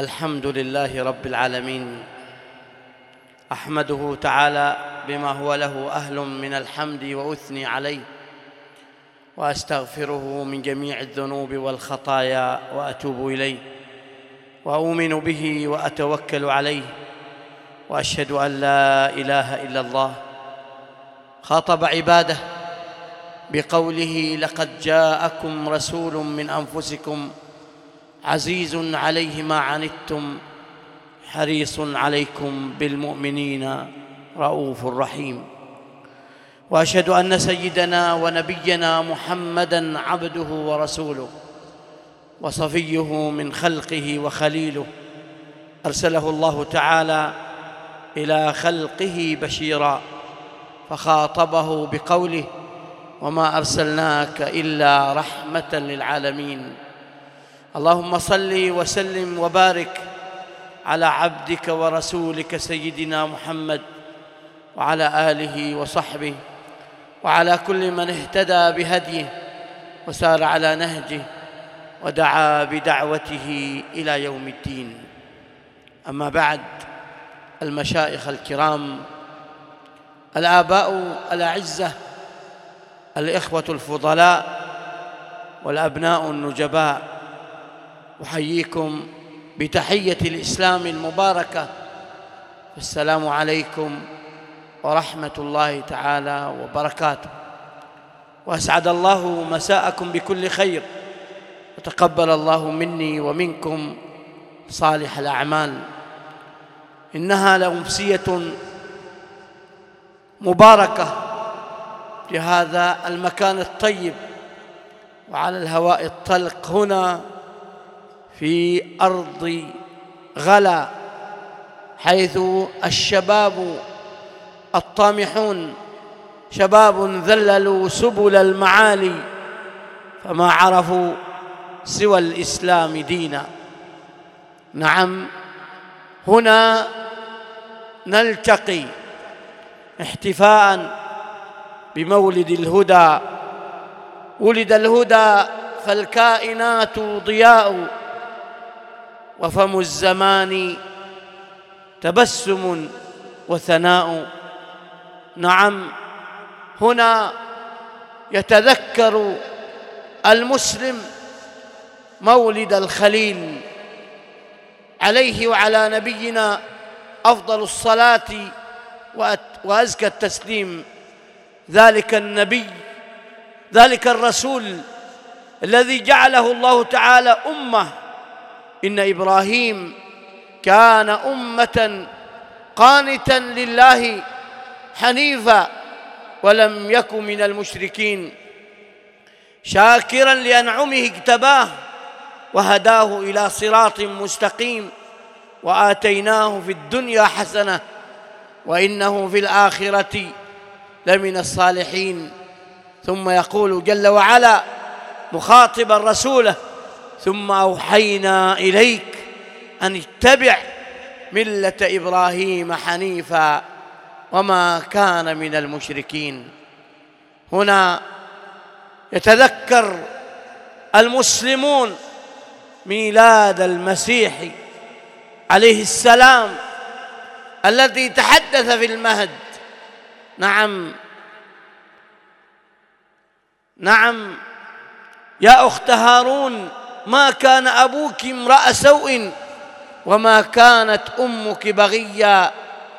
الحمد لله رب العالمين، أحمده تعالى بما هو له أهل من الحمد وأثني عليه، وأستغفره من جميع الذنوب والخطايا وأتوب إليه، وأؤمن به وأتوكل عليه، وأشهد أن لا إله إلا الله. خاطب عباده بقوله: لقد جاءكم رسول من أنفسكم عزيز عليه ما عنتم حريص عليكم بالمؤمنين رؤوف رحيم. وأشهد أن سيدنا ونبينا محمدًا عبده ورسوله وصفيه من خلقه وخليله، أرسله الله تعالى إلى خلقه بشيرا، فخاطبه بقوله: وما أرسلناك إلا رحمة للعالمين. اللهم صل وسلم وبارك على عبدك ورسولك سيدنا محمد وعلى آله وصحبه وعلى كل من اهتدى بهديه وسار على نهجه ودعا بدعوته إلى يوم الدين. أما بعد، المشايخ الكرام، الآباء الأعزة، الإخوة الفضلاء والأبناء النجباء، أحييكم بتحية الإسلام المباركة، السلام عليكم ورحمة الله تعالى وبركاته. وأسعد الله مساءكم بكل خير، وتقبل الله مني ومنكم صالح الأعمال. إنها لأمسية مباركة في هذا المكان الطيب وعلى الهواء الطلق هنا في أرض غلا، حيث الشباب الطامحون شباب ذللوا سبل المعالي فما عرفوا سوى الإسلام دينا. نعم، هنا نلتقي احتفاء بمولد الهدى. ولد الهدى فالكائنات ضياء، وفم الزمان تبسم وثناء. نعم، هنا يتذكر المسلم مولد الخليل عليه وعلى نبينا أفضل الصلاة وأزكى التسليم. ذلك النبي، ذلك الرسول الذي جعله الله تعالى أمة. إن إبراهيم كان أمة قانتا لله حنيفا ولم يك من المشركين، شاكرا لأنعمه اجتباه وهداه إلى صراط مستقيم، وآتيناه في الدنيا حسنة وإنه في الآخرة لمن الصالحين. ثم يقول جل وعلا مخاطبا رسوله: ثم أوحينا إليك أن اتبع ملة إبراهيم حنيفا وما كان من المشركين. هنا يتذكر المسلمون ميلاد المسيح عليه السلام الذي تحدث في المهد. نعم يا أخت هارون، ما كان أبوك امرأ سوء وما كانت أمك بغيا،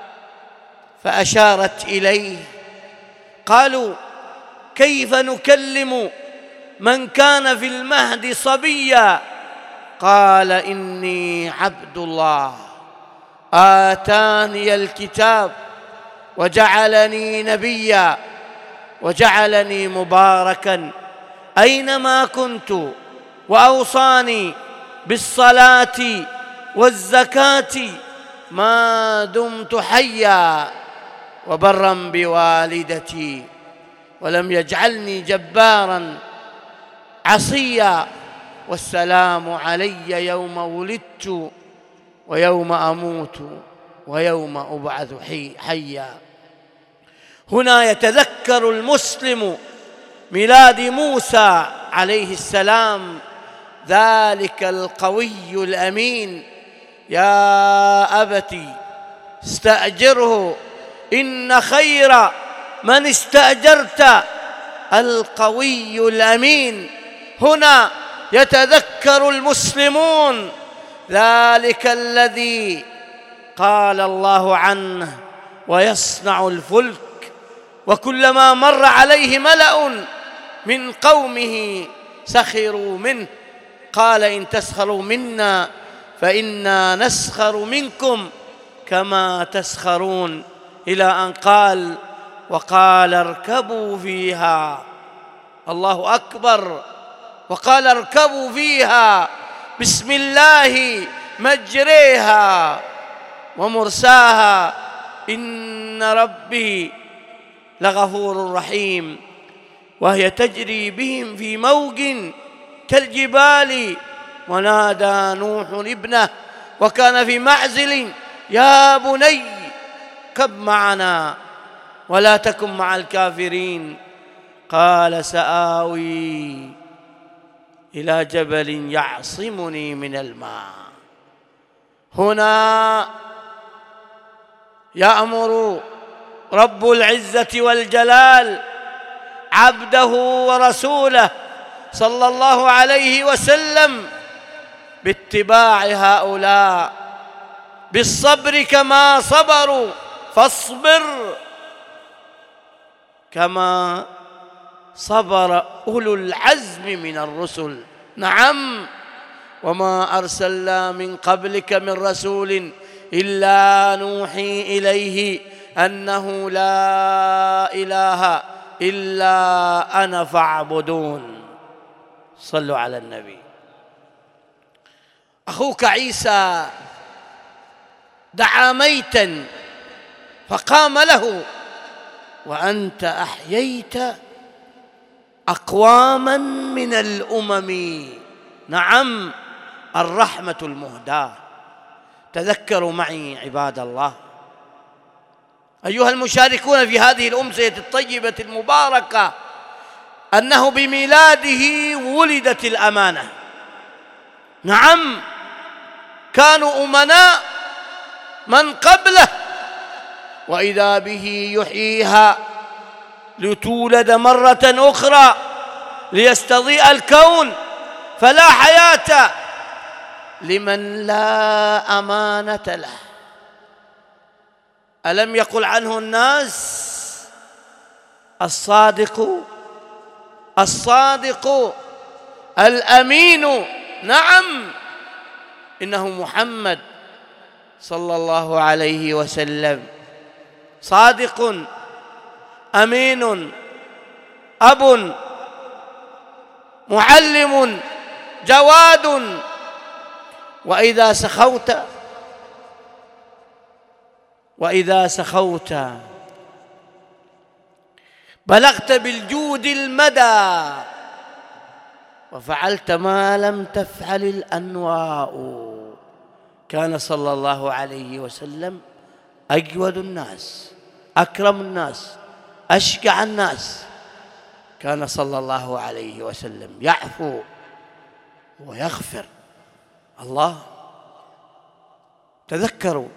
فأشارت إليه. قالوا: كيف نكلم من كان في المهد صبيا؟ قال: إني عبد الله آتاني الكتاب وجعلني نبيا وجعلني مباركا أينما كنت وأوصاني بالصلاة والزكاة ما دمت حيا وبرا بوالدتي ولم يجعلني جبارا عصيا، والسلام علي يوم ولدت ويوم أموت ويوم أبعث حيا. هنا يتذكر المسلم ميلاد موسى عليه السلام، ذلك القوي الأمين يا أبت استأجره إن خير من استأجرت القوي الأمين. هنا يتذكر المسلمون ذلك الذي قال الله عنه: ويصنع الفلك، وكلما مر عليه ملأ من قومه سخروا منه، قال: إن تسخروا منا فإنا نسخر منكم كما تسخرون، إلى أن قال: وقال اركبوا فيها. الله أكبر. وقال اركبوا فيها بسم الله مجريها ومرساها إن ربي لغفور رحيم. وهي تجري بهم في موج كالجبال ونادى نوح ابنه وكان في معزل: يا بني اركب معنا ولا تكن مع الكافرين. قال: سآوي إلى جبل يعصمني من الماء. هنا يأمر رب العزة والجلال عبده ورسوله صلى الله عليه وسلم باتباع هؤلاء، بالصبر كما صبروا، فاصبر كما صبر أولو العزم من الرسل. نعم، وما أرسلنا من قبلك من رسول إلا نوحي إليه أنه لا إله إلا أنا فاعبدون. صلوا على النبي. أخوك عيسى دعا ميتا فقام له، وأنت أحييت أقواما من الأمم. نعم، الرحمة المهداة. تذكروا معي عباد الله أيها المشاركون في هذه الأمسية الطيبة المباركة أنه بميلاده ولدت الأمانة. نعم، كانوا أمناء من قبله، وإذا به يحييها لتولد مرة أخرى ليستضيء الكون، فلا حياة لمن لا أمانة له. ألم يقل عنه الناس الصادق الأمين؟ نعم، إنه محمد صلى الله عليه وسلم صادق أمين، أب معلم جواد. وإذا سخوت بلغت بالجود المدى، وفعلت ما لم تفعل الأنواء. كان صلى الله عليه وسلم أجود الناس، أكرم الناس، أشجع الناس. كان صلى الله عليه وسلم يعفو ويغفر. الله، تذكروا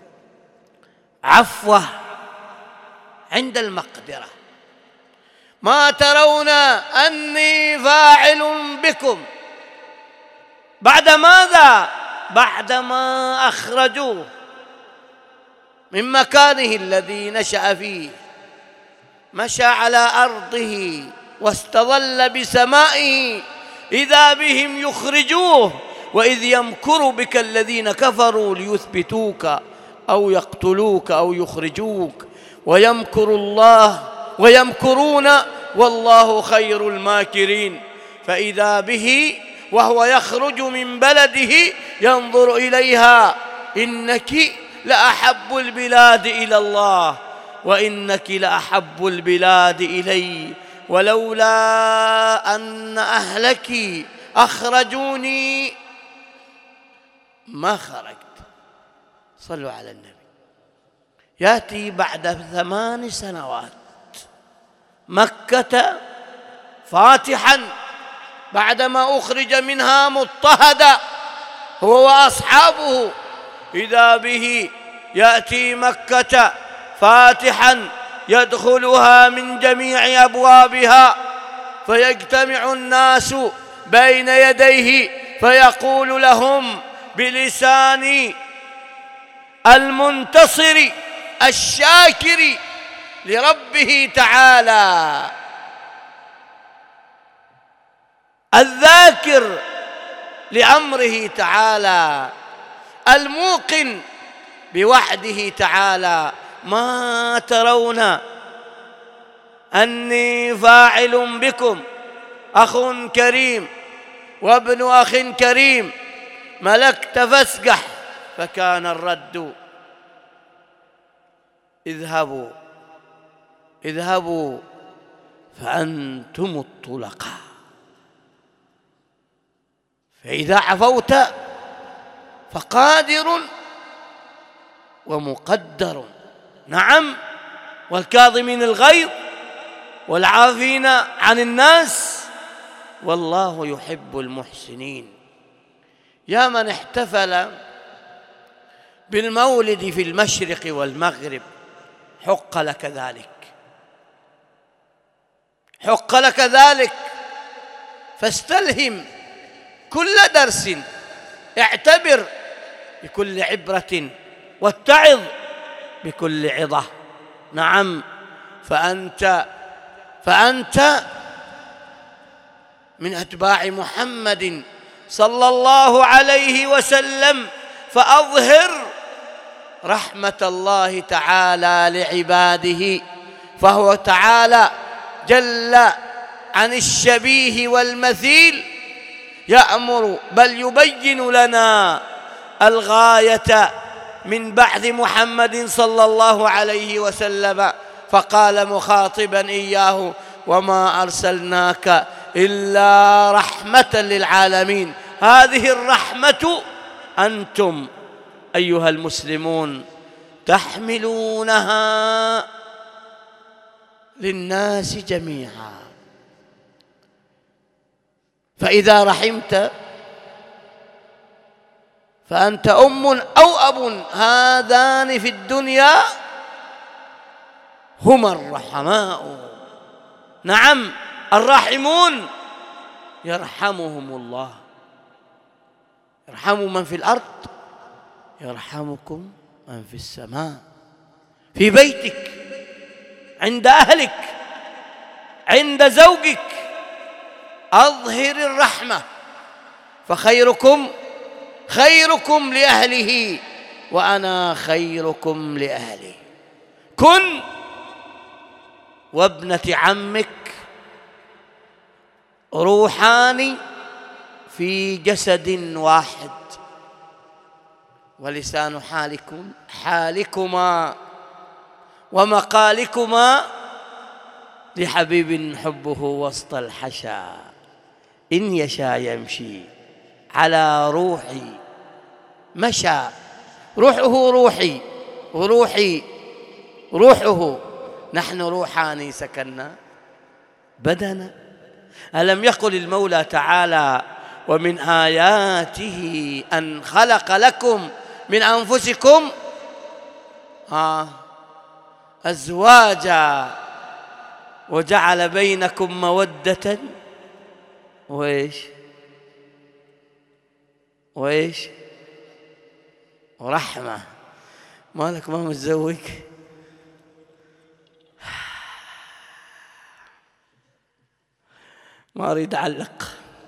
عفوه عند المقدرة. ما ترون أني فاعل بكم؟ بعد ماذا؟ بعدما أخرجوه من مكانه الذي نشأ فيه، مشى على أرضه واستظل بسمائه، إذا بهم يخرجوه. وإذ يمكر بك الذين كفروا ليثبتوك أو يقتلوك أو يخرجوك، ويمكر الله ويمكرون والله خير الماكرين. فإذا به وهو يخرج من بلده ينظر إليها: إنك لأحب البلاد إلى الله، وإنك لأحب البلاد إلي، ولولا أن أهلك أخرجوني ما خرجت. صلوا على النبي. يأتي بعد 8 سنوات مكة فاتحا بعدما أخرج منها مضطهدا هو وأصحابه إذا به يأتي مكة فاتحا يدخلها من جميع أبوابها، فيجتمع الناس بين يديه فيقول لهم بلسان المنتصر الشاكر لربه تعالى الذاكر لأمره تعالى الموقن بوعده تعالى: ما ترون أني فاعل بكم أخ كريم وابن أخ كريم، ملكت فاسقح. فكان الرد: اذهبوا فأنتم الطلقاء، فإذا عفوت فقادر ومقدر. نعم، والكاظمين الغيظ والعافين عن الناس والله يحب المحسنين. يا من احتفل بالمولد في المشرق والمغرب، حق لك ذلك، حق لك ذلك، فاستلهم كل درس، اعتبر بكل عبرة، واتعظ بكل عظة. نعم، فأنت من أتباع محمد صلى الله عليه وسلم، فأظهر رحمة الله تعالى لعباده، فهو تعالى جل عن الشبيه والمثيل يأمر بل يبين لنا الغاية من بعث محمد صلى الله عليه وسلم، فقال مخاطبا إياه: وما أرسلناك إلا رحمة للعالمين. هذه الرحمة أنتم أيها المسلمون تحملونها للناس جميعا. فإذا رحمت فأنت أم أو أب، هذان في الدنيا هما الرحماء. نعم، الراحمون يرحمهم الله، يرحم من في الأرض يرحمكم من في السماء. في بيتك، عند أهلك، عند زوجك، أظهر الرحمة، فخيركم خيركم لأهله وأنا خيركم لأهلي. كن وابنة عمك روحان في جسد واحد، ولسان حالكما ومقالكما لحبيب حبه وسط الحشا، إن يشاء يمشي على روحي مشى، روحه روحي وروحي روحه، نحن روحاني سكننا بدنا. ألم يقل المولى تعالى: ومن آياته أن خلق لكم من أنفسكم أزواجا وجعل بينكم مودة وإيش ورحمة. مالك ما متزوج؟ ما أريد أعلق.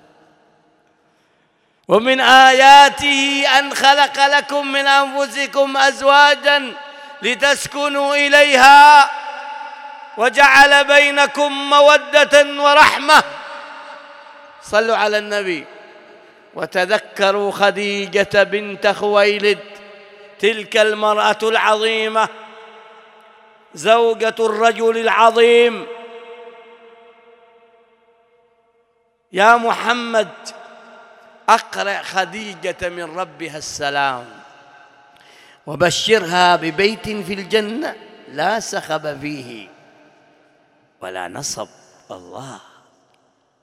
ومن آياته أن خلق لكم من أنفسكم أزواجا لتسكنوا إليها وجعل بينكم مودة ورحمة. صلوا على النبي. وتذكروا خديجة بنت خويلد، تلك المرأة العظيمة زوجة الرجل العظيم. يا محمد أقرأ خديجة من ربها السلام، وبشرها ببيت في الجنة لا سخب فيه ولا نصب. الله،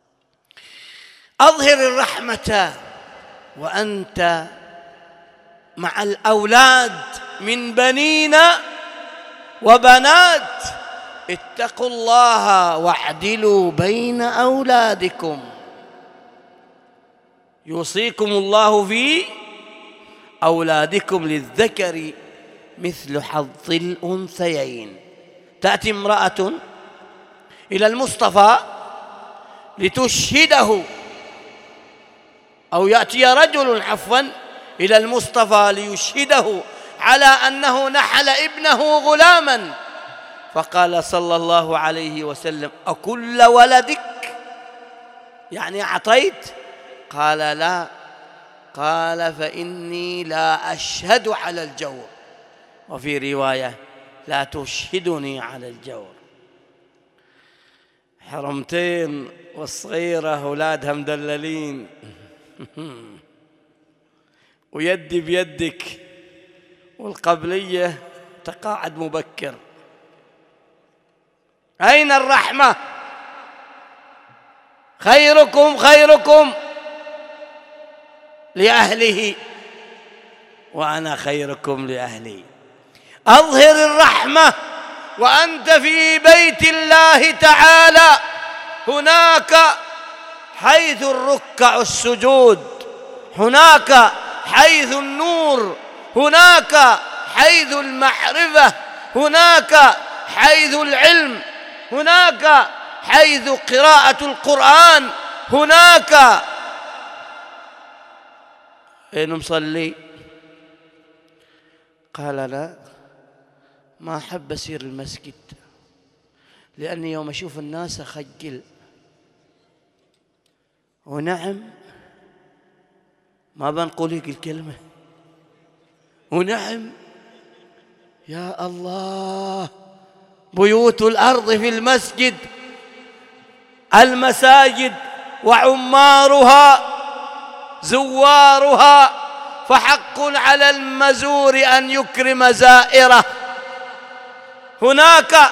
أظهر الرحمة وأنت مع الأولاد من بنين وبنات اتقوا الله واعدلوا بين أولادكم يوصيكم الله في أولادكم للذكر مثل حظ الأنثيين. تأتي امرأة إلى المصطفى لتشهده، أو يأتي رجل عفوا إلى المصطفى ليشهده على أنه نحل ابنه غلاما، فقال صلى الله عليه وسلم: أكل ولدك؟ يعني أعطيت؟ قال: لا. قال: فإني لا أشهد على الجور، وفي رواية: لا تشهدني على الجور. حرمتين والصغيرة أولادها مدللين ويدي بيدك، والقبلية تقاعد مبكر. أين الرحمة؟ خيركم خيركم لأهله وأنا خيركم لأهلي. أظهر الرحمة وأنت في بيت الله تعالى، هناك حيث الركع السجود، هناك حيث النور، هناك حيث المعرفة، هناك حيث العلم، هناك حيث قراءة القرآن، هناك. أين مصلي؟ قال: لا، ما أحب أسير المسجد لأني يوم أشوف الناس أخجل. ونعم، ما بنقول لك الكلمة، ونعم يا الله، بيوت الأرض في المسجد، المساجد وعمارها زوارها، فحق على المزور أن يكرم زائره. هناك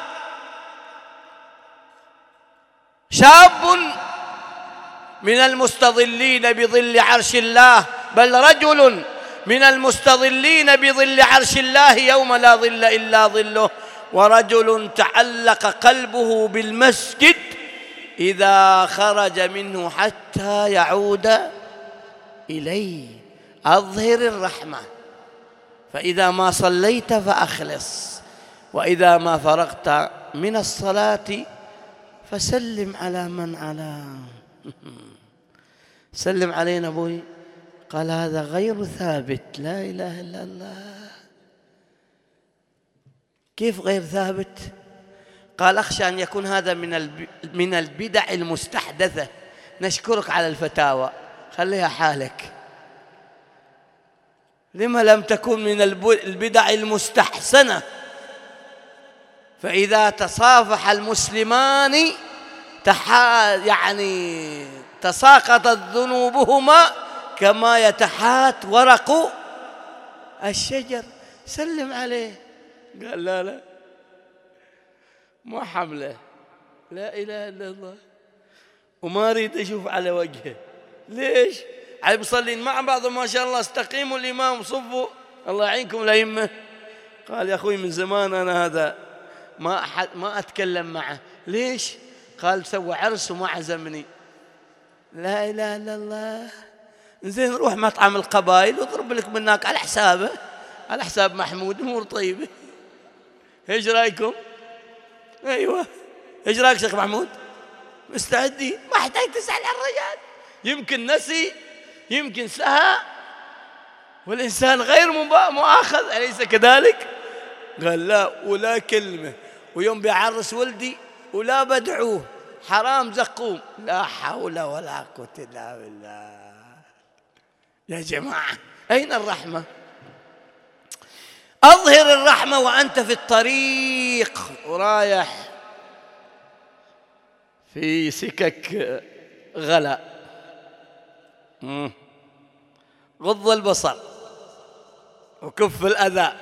شاب من المستظلين بظل عرش الله، بل رجل من المستظلين بظل عرش الله يوم لا ظل إلا ظله، ورجل تعلق قلبه بالمسجد إذا خرج منه حتى يعود إليه. أظهر الرحمة، فإذا ما صليت فأخلص، وإذا ما فرغت من الصلاة فسلم على من على سلم علينا أبوي. قال: هذا غير ثابت. لا إله إلا الله. كيف غير ثابت؟ قال: أخشى أن يكون هذا من البدع المستحدثة. نشكرك على الفتاوى، خليها حالك. لما لم تكن من البدع المستحسنة؟ فإذا تصافح المسلمان تساقطت ذنوبهما كما يتحات ورق الشجر. سلم عليه. قال: لا لا، ما حمله، لا إله إلا الله، وما أريد أشوف على وجهه. ليش؟ عم مصلين مع بعض ما شاء الله، استقيموا الإمام صفوا، الله يعينكم الأئمة. قال: يا أخوي من زمان أنا هذا ما أتكلم معه. ليش؟ قال: سوى عرس وما عزمني. لا إله إلا الله. زين، روح مطعم القبائل واضرب لك من هناك على حسابه، على حساب محمود، أمور طيبة. ايش رايكم؟ ايوه، ايش رايك شيخ محمود؟ مستعدين؟ ما احتاج تسأل عن الرجال، يمكن نسي، يمكن سهى، والإنسان غير مؤاخذ، أليس كذلك؟ قال: لا، ولا كلمة. ويوم بيعرس ولدي ولا بدعوه، حرام زقوم. لا حول ولا قوة إلا بالله. يا جماعة، أين الرحمة؟ أظهر الرحمة وأنت في الطريق ورايح في سكك غلا. غض البصر وكف الأذى،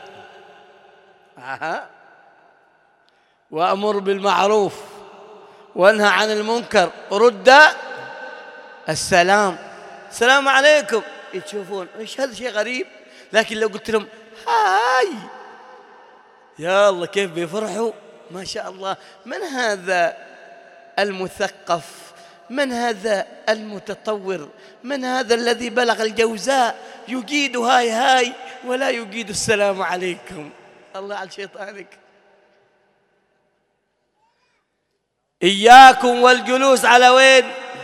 وأمر بالمعروف وانهى عن المنكر، رد السلام. السلام عليكم. تشوفون ايش هذا شيء غريب. لكن لو قلت لهم هاي، يا الله كيف بيفرحوا. ما شاء الله، من هذا المثقف، من هذا المتطور، من هذا الذي بلغ الجوزاء يجيد هاي هاي ولا يجيد السلام عليكم. الله على شيطانك. إياكم والجلوس على وين؟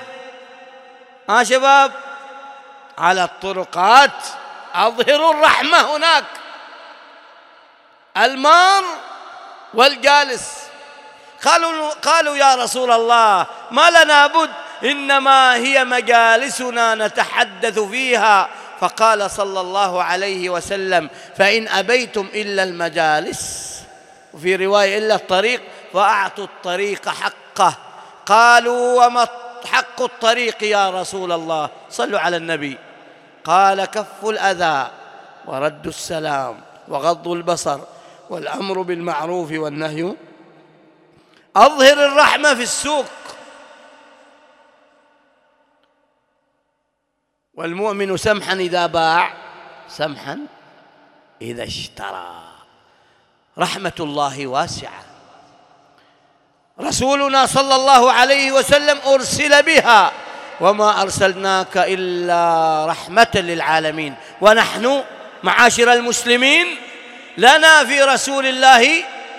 شباب، على الطرقات. أظهروا الرحمة هناك، المار والجالس. قالوا يا رسول الله ما لنا بد، إنما هي مجالسنا نتحدث فيها. فقال صلى الله عليه وسلم فإن أبيتم إلا المجالس، وفي رواية إلا الطريق، فأعطوا الطريق حقه. قالوا وما حق الطريق يا رسول الله؟ صلوا على النبي. قال كف الأذى ورد السلام وغض البصر والأمر بالمعروف والنهي. أظهر الرحمة في السوق. والمؤمن سمحا إذا باع، سمحا إذا اشترى. رحمة الله واسعة، رسولنا صلى الله عليه وسلم أرسل بها، وما أرسلناك إلا رحمة للعالمين. ونحن معاشر المسلمين لنا في رسول الله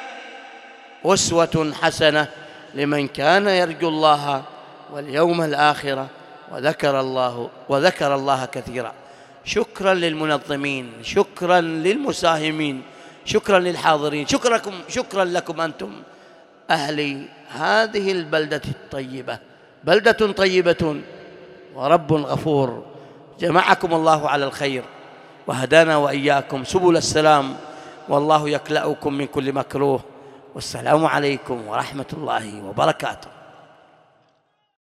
أسوة حسنة لمن كان يرجو الله واليوم الآخر وذكر الله كثيرا. شكرا للمنظمين، شكرا للمساهمين، شكرا للحاضرين، شكرا لكم أنتم أهل هذه البلدة الطيبة. بلدة طيبة ورب غفور. جمعكم الله على الخير وهدانا وإياكم سبل السلام، والله يكلأكم من كل مكروه. والسلام عليكم ورحمة الله وبركاته.